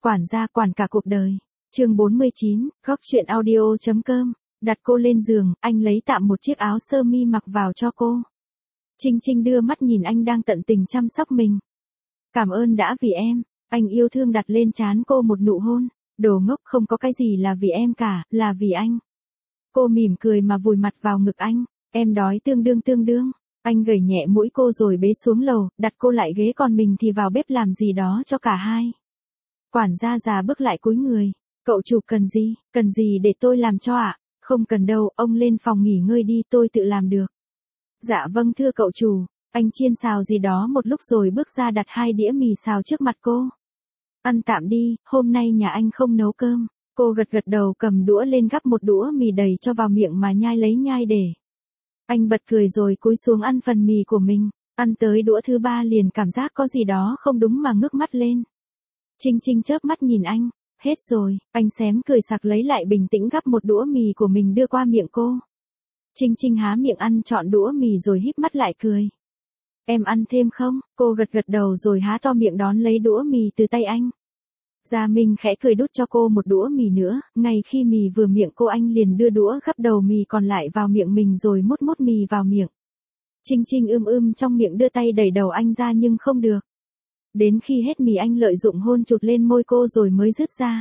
Quản gia quản cả cuộc đời. Chương 49, góc truyện audio.com. Đặt cô lên giường, anh lấy tạm một chiếc áo sơ mi mặc vào cho cô. Trinh Trinh đưa mắt nhìn anh đang tận tình chăm sóc mình. Cảm ơn đã vì em, anh yêu thương đặt lên trán cô một nụ hôn. Đồ ngốc, không có cái gì là vì em cả, là vì anh. Cô mỉm cười mà vùi mặt vào ngực anh. Em đói tương đương. Anh gẩy nhẹ mũi cô rồi bế xuống lầu, đặt cô lại ghế còn mình thì vào bếp làm gì đó cho cả hai. Quản gia già bước lại cúi người. Cậu chủ cần gì để tôi làm cho ạ? Không cần đâu, ông lên phòng nghỉ ngơi đi, tôi tự làm được. Dạ vâng thưa cậu chủ. Anh chiên xào gì đó một lúc rồi bước ra đặt 2 đĩa mì xào trước mặt cô. Ăn tạm đi, hôm nay nhà anh không nấu cơm. Cô gật đầu cầm đũa lên gắp một đũa mì đầy cho vào miệng mà nhai để. Anh bật cười rồi cúi xuống ăn phần mì của mình. Ăn tới đũa thứ 3 liền cảm giác có gì đó không đúng mà ngước mắt lên. Trinh Trinh chớp mắt nhìn anh. Hết rồi, anh xém cười sặc lấy lại bình tĩnh gắp một đũa mì của mình đưa qua miệng cô. Trinh Trinh há miệng ăn trọn đũa mì rồi híp mắt lại cười. Em ăn thêm không? Cô gật đầu rồi há to miệng đón lấy đũa mì từ tay anh. Gia Minh khẽ cười đút cho cô một đũa mì nữa, ngay khi mì vừa miệng cô anh liền đưa đũa gắp đầu mì còn lại vào miệng mình rồi mút mì vào miệng. Trinh Trinh trong miệng đưa tay đẩy đầu anh ra nhưng không được. Đến khi hết mì anh lợi dụng hôn chụt lên môi cô rồi mới dứt ra.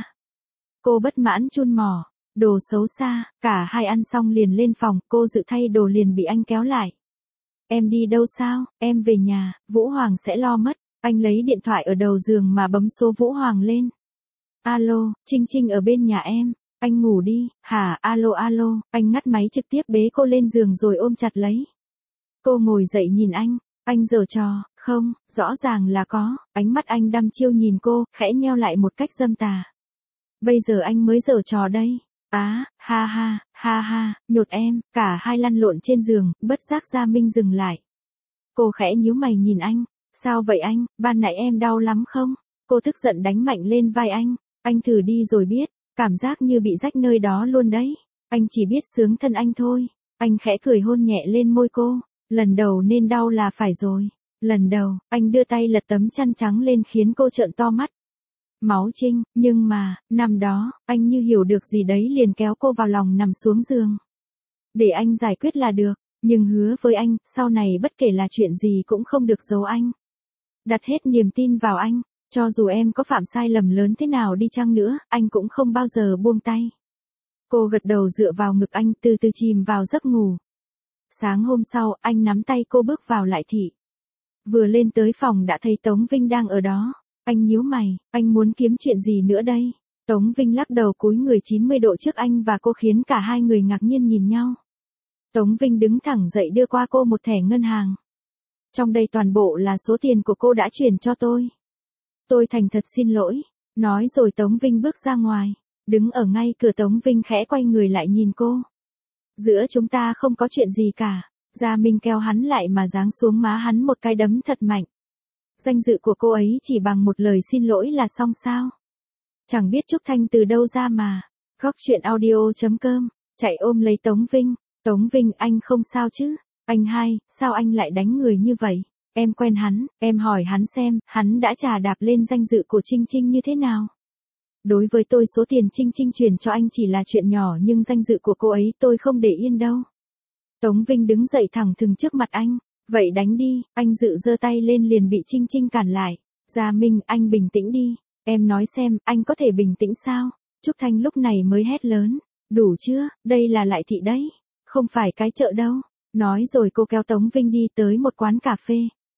Cô bất mãn chun mỏ, đồ xấu xa, cả hai ăn xong liền lên phòng, cô dự thay đồ liền bị anh kéo lại. Em đi đâu sao, em về nhà, Vũ Hoàng sẽ lo mất. Anh lấy điện thoại ở đầu giường mà bấm số Vũ Hoàng lên. Alo, Trinh Trinh ở bên nhà em, anh ngủ đi, hả, alo, anh ngắt máy trực tiếp bế cô lên giường rồi ôm chặt lấy. Cô ngồi dậy nhìn anh giở trò, không, rõ ràng là có, ánh mắt anh đăm chiêu nhìn cô, khẽ nheo lại một cách dâm tà. Bây giờ anh mới giở trò đây. Ha, nhột em, cả hai lăn lộn trên giường, bất giác Gia Minh dừng lại. Cô khẽ nhíu mày nhìn anh. Sao vậy anh, ban nãy em đau lắm không? Cô tức giận đánh mạnh lên vai anh thử đi rồi biết, cảm giác như bị rách nơi đó luôn đấy. Anh chỉ biết sướng thân anh thôi. Anh khẽ cười hôn nhẹ lên môi cô. Lần đầu nên đau là phải rồi. Lần đầu, anh đưa tay lật tấm chăn trắng lên khiến cô trợn to mắt. Máu Trinh, nhưng mà, năm đó, anh như hiểu được gì đấy liền kéo cô vào lòng nằm xuống giường. Để anh giải quyết là được, nhưng hứa với anh, sau này bất kể là chuyện gì cũng không được giấu anh. Đặt hết niềm tin vào anh, cho dù em có phạm sai lầm lớn thế nào đi chăng nữa, anh cũng không bao giờ buông tay. Cô gật đầu dựa vào ngực anh từ từ chìm vào giấc ngủ. Sáng hôm sau, anh nắm tay cô bước vào lại thị. Vừa lên tới phòng đã thấy Tống Vinh đang ở đó. Anh nhíu mày, anh muốn kiếm chuyện gì nữa đây? Tống Vinh lắc đầu cúi người 90 độ trước anh và cô khiến cả hai người ngạc nhiên nhìn nhau. Tống Vinh đứng thẳng dậy đưa qua cô một thẻ ngân hàng. Trong đây toàn bộ là số tiền của cô đã chuyển cho tôi. Tôi thành thật xin lỗi. Nói rồi Tống Vinh bước ra ngoài. Đứng ở ngay cửa Tống Vinh khẽ quay người lại nhìn cô. Giữa chúng ta không có chuyện gì cả. Gia Minh kéo hắn lại mà giáng xuống má hắn một cái đấm thật mạnh. Danh dự của cô ấy chỉ bằng một lời xin lỗi là xong sao? Chẳng biết Trúc Thanh từ đâu ra mà. Góc truyện audio.com. Chạy ôm lấy Tống Vinh. Tống Vinh, anh không sao chứ? Anh hai, sao anh lại đánh người như vậy? Em quen hắn, em hỏi hắn xem, hắn đã chà đạp lên danh dự của Trinh Trinh như thế nào? Đối với tôi số tiền Trinh Trinh chuyển cho anh chỉ là chuyện nhỏ nhưng danh dự của cô ấy tôi không để yên đâu. Tống Vinh đứng dậy thẳng thừng trước mặt anh. Vậy đánh đi, anh dự giơ tay lên liền bị Trinh Trinh cản lại. Gia Minh, anh bình tĩnh đi. Em nói xem, anh có thể bình tĩnh sao? Trúc Thanh lúc này mới hét lớn. Đủ chưa, đây là lại thị đấy. Không phải cái chợ đâu. Nói rồi cô kéo Tống Vinh đi tới một quán cà phê.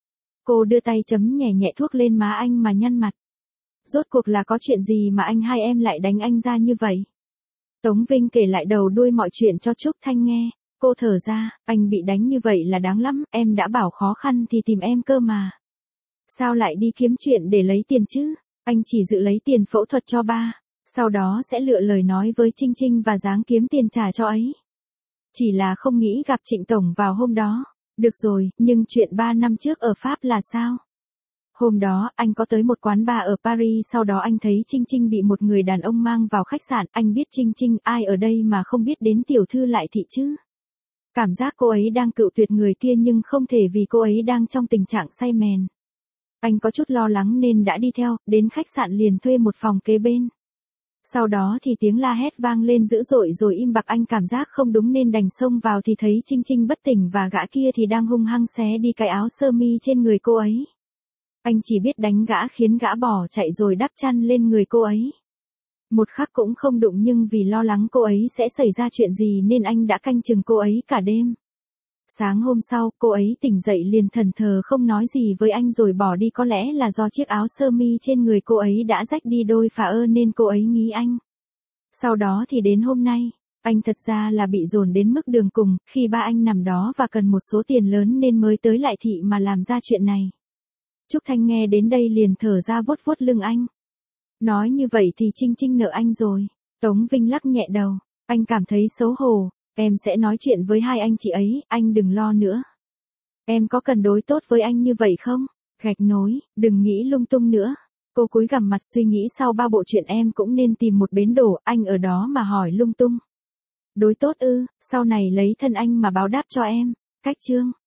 Cô đưa tay chấm nhẹ thuốc lên má anh mà nhăn mặt. Rốt cuộc là có chuyện gì mà anh hai em lại đánh anh ra như vậy? Tống Vinh kể lại đầu đuôi mọi chuyện cho Trúc Thanh nghe. Cô thở ra, anh bị đánh như vậy là đáng lắm, em đã bảo khó khăn thì tìm em cơ mà. Sao lại đi kiếm chuyện để lấy tiền chứ? Anh chỉ dự lấy tiền phẫu thuật cho ba, sau đó sẽ lựa lời nói với Trinh Trinh và dáng kiếm tiền trả cho ấy. Chỉ là không nghĩ gặp Trịnh Tổng vào hôm đó. Được rồi, nhưng chuyện 3 năm trước ở Pháp là sao? Hôm đó, anh có tới một quán bar ở Paris, sau đó anh thấy Trinh Trinh bị một người đàn ông mang vào khách sạn, anh biết Trinh Trinh, ai ở đây mà không biết đến tiểu thư lại thị chứ? Cảm giác cô ấy đang cự tuyệt người kia nhưng không thể vì cô ấy đang trong tình trạng say mèn. Anh có chút lo lắng nên đã đi theo, đến khách sạn liền thuê một phòng kế bên. Sau đó thì tiếng la hét vang lên dữ dội rồi im bặt, anh cảm giác không đúng nên đành xông vào thì thấy Trinh Trinh bất tỉnh và gã kia thì đang hung hăng xé đi cái áo sơ mi trên người cô ấy. Anh chỉ biết đánh gã khiến gã bỏ chạy rồi đắp chăn lên người cô ấy. Một khắc cũng không đụng, nhưng vì lo lắng cô ấy sẽ xảy ra chuyện gì nên anh đã canh chừng cô ấy cả đêm. Sáng hôm sau, cô ấy tỉnh dậy liền thẫn thờ không nói gì với anh rồi bỏ đi, có lẽ là do chiếc áo sơ mi trên người cô ấy đã rách đi đôi phà nên cô ấy nghi anh. Sau đó thì đến hôm nay, anh thật ra là bị dồn đến mức đường cùng, khi ba anh nằm đó và cần một số tiền lớn nên mới tới lại thị mà làm ra chuyện này. Trúc Thanh nghe đến đây liền thở ra vuốt vuốt lưng anh. Nói như vậy thì Trinh Trinh nợ anh rồi. Tống Vinh lắc nhẹ đầu, anh cảm thấy xấu hổ. Em sẽ nói chuyện với hai anh chị ấy, anh đừng lo nữa. Em có cần đối tốt với anh như vậy không? Gạch nối, đừng nghĩ lung tung nữa. Cô cúi gằm mặt suy nghĩ, sau ba bộ chuyện em cũng nên tìm một bến đổ, anh ở đó mà hỏi lung tung. Đối tốt ư, sau này lấy thân anh mà báo đáp cho em. Cách chương.